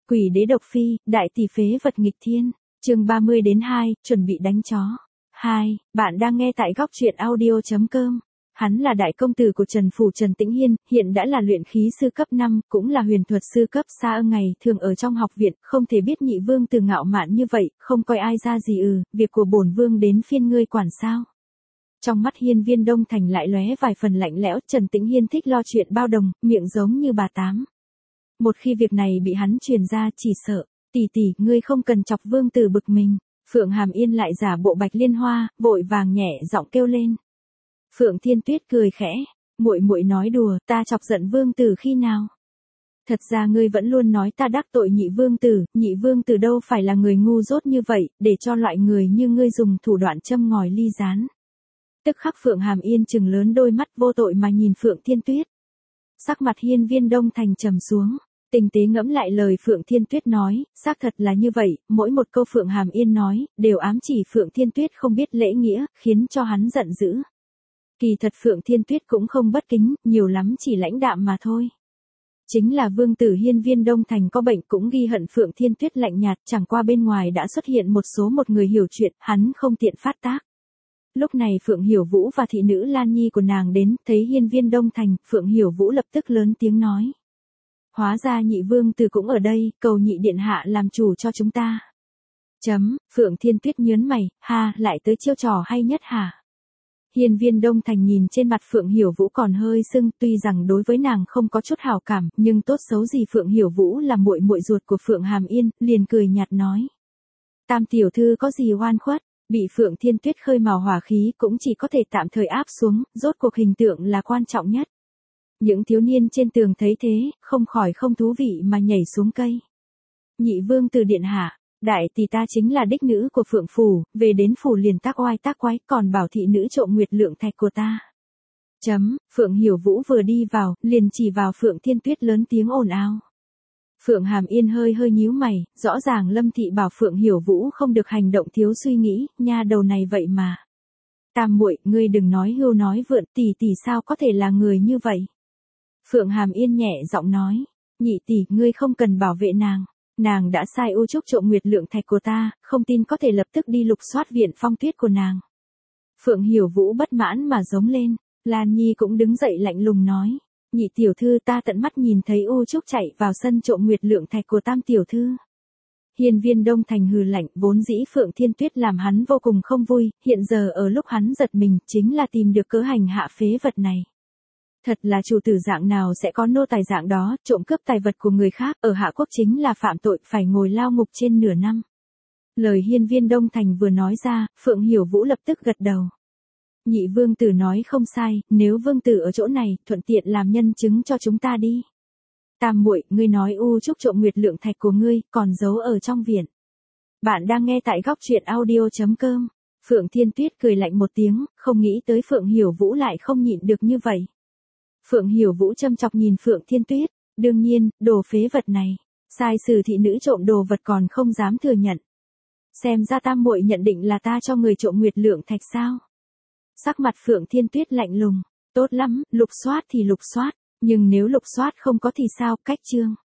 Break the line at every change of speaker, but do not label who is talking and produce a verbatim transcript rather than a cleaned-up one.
Quỷ đế độc phi, đại tỷ phế vật nghịch thiên. Chương ba mươi đến hai, chuẩn bị đánh chó. hai, bạn đang nghe tại góc truyện audio chấm com. Hắn là đại công tử của Trần Phủ Trần Tĩnh Hiên, hiện đã là luyện khí sư cấp năm, cũng là huyền thuật sư cấp xa ơ ngày thường ở trong học viện, không thể biết nhị vương từ ngạo mạn như vậy, không coi ai ra gì ừ, việc của bổn vương đến phiên ngươi quản sao. Trong mắt Hiên Viên Đông Thành lại lóe vài phần lạnh lẽo, Trần Tĩnh Hiên thích lo chuyện bao đồng, miệng giống như bà tám. Một khi việc này bị hắn truyền ra chỉ sợ, tỷ tỷ, ngươi không cần chọc vương tử bực mình. Phượng Hàm Yên lại giả bộ Bạch Liên Hoa, vội vàng nhẹ giọng kêu lên. Phượng Thiên Tuyết cười khẽ, muội muội nói đùa, ta chọc giận vương tử khi nào? Thật ra ngươi vẫn luôn nói ta đắc tội nhị vương tử, nhị vương tử đâu phải là người ngu dốt như vậy, để cho loại người như ngươi dùng thủ đoạn châm ngòi ly gián. Tức khắc Phượng Hàm Yên trừng lớn đôi mắt vô tội mà nhìn Phượng Thiên Tuyết. Sắc mặt Hiên Viên Đông Thành trầm xuống, tinh tế ngẫm lại lời Phượng Thiên Tuyết nói, xác thật là như vậy, mỗi một câu Phượng Hàm Yên nói, đều ám chỉ Phượng Thiên Tuyết không biết lễ nghĩa, khiến cho hắn giận dữ. Kỳ thật Phượng Thiên Tuyết cũng không bất kính, nhiều lắm chỉ lãnh đạm mà thôi. Chính là vương tử Hiên Viên Đông Thành có bệnh cũng ghi hận Phượng Thiên Tuyết lạnh nhạt, chẳng qua bên ngoài đã xuất hiện một số một người hiểu chuyện, hắn không tiện phát tác. Lúc này Phượng Hiểu Vũ và thị nữ Lan Nhi của nàng đến, thấy Hiên Viên Đông Thành, Phượng Hiểu Vũ lập tức lớn tiếng nói. Hóa ra nhị vương tử cũng ở đây, cầu nhị điện hạ làm chủ cho chúng ta. Chấm, Phượng Thiên Tuyết nhớn mày, ha, lại tới chiêu trò hay nhất hả? Hiên Viên Đông Thành nhìn trên mặt Phượng Hiểu Vũ còn hơi sưng, tuy rằng đối với nàng không có chút hảo cảm, nhưng tốt xấu gì Phượng Hiểu Vũ là muội muội ruột của Phượng Hàm Yên, liền cười nhạt nói. Tam tiểu thư có gì oan khuất? Bị Phượng Thiên Tuyết khơi mào hỏa khí cũng chỉ có thể tạm thời áp xuống, rốt cuộc hình tượng là quan trọng nhất. Những thiếu niên trên tường thấy thế, không khỏi không thú vị mà nhảy xuống cây. Nhị vương tử điện hạ, đại tỷ ta chính là đích nữ của Phượng Phủ, về đến phủ liền tác oai tác quái, còn bảo thị nữ trộm nguyệt lượng thạch của ta. Chấm, Phượng Hiểu Vũ vừa đi vào, liền chỉ vào Phượng Thiên Tuyết lớn tiếng ồn ào. Phượng Hàm Yên hơi hơi nhíu mày, rõ ràng Lâm Thị bảo Phượng Hiểu Vũ không được hành động thiếu suy nghĩ, nha đầu này vậy mà. Tam muội, ngươi đừng nói hưu nói vượn, tỷ tỷ sao có thể là người như vậy. Phượng Hàm Yên nhẹ giọng nói, nhị tỷ, ngươi không cần bảo vệ nàng, nàng đã sai U Trúc trộm nguyệt lượng thạch của ta, không tin có thể lập tức đi lục soát viện phong tuyết của nàng. Phượng Hiểu Vũ bất mãn mà giống lên, Lan Nhi cũng đứng dậy lạnh lùng nói. Nhị tiểu thư, ta tận mắt nhìn thấy U Trúc chạy vào sân trộm nguyệt lượng thạch của tam tiểu thư. Hiên Viên Đông Thành hừ lạnh, vốn dĩ Phượng Thiên Tuyết làm hắn vô cùng không vui, hiện giờ ở lúc hắn giật mình, chính là tìm được cớ hành hạ phế vật này. Thật là chủ tử dạng nào sẽ có nô tài dạng đó, trộm cướp tài vật của người khác, ở Hạ Quốc chính là phạm tội, phải ngồi lao ngục trên nửa năm. Lời Hiên Viên Đông Thành vừa nói ra, Phượng Hiểu Vũ lập tức gật đầu. Nhị vương tử nói không sai, nếu vương tử ở chỗ này, thuận tiện làm nhân chứng cho chúng ta đi. Tam muội, ngươi nói U Trúc trộm nguyệt lượng thạch của ngươi, còn giấu ở trong viện. Bạn đang nghe tại góc truyện audio chấm com. Phượng Thiên Tuyết cười lạnh một tiếng, không nghĩ tới Phượng Hiểu Vũ lại không nhịn được như vậy. Phượng Hiểu Vũ châm chọc nhìn Phượng Thiên Tuyết, đương nhiên, đồ phế vật này, sai sử thị nữ trộm đồ vật còn không dám thừa nhận. Xem ra tam muội nhận định là ta cho người trộm nguyệt lượng thạch sao? Sắc mặt Phượng Thiên Tuyết lạnh lùng, tốt lắm, lục soát thì lục soát, nhưng nếu lục soát không có thì sao, cách chương.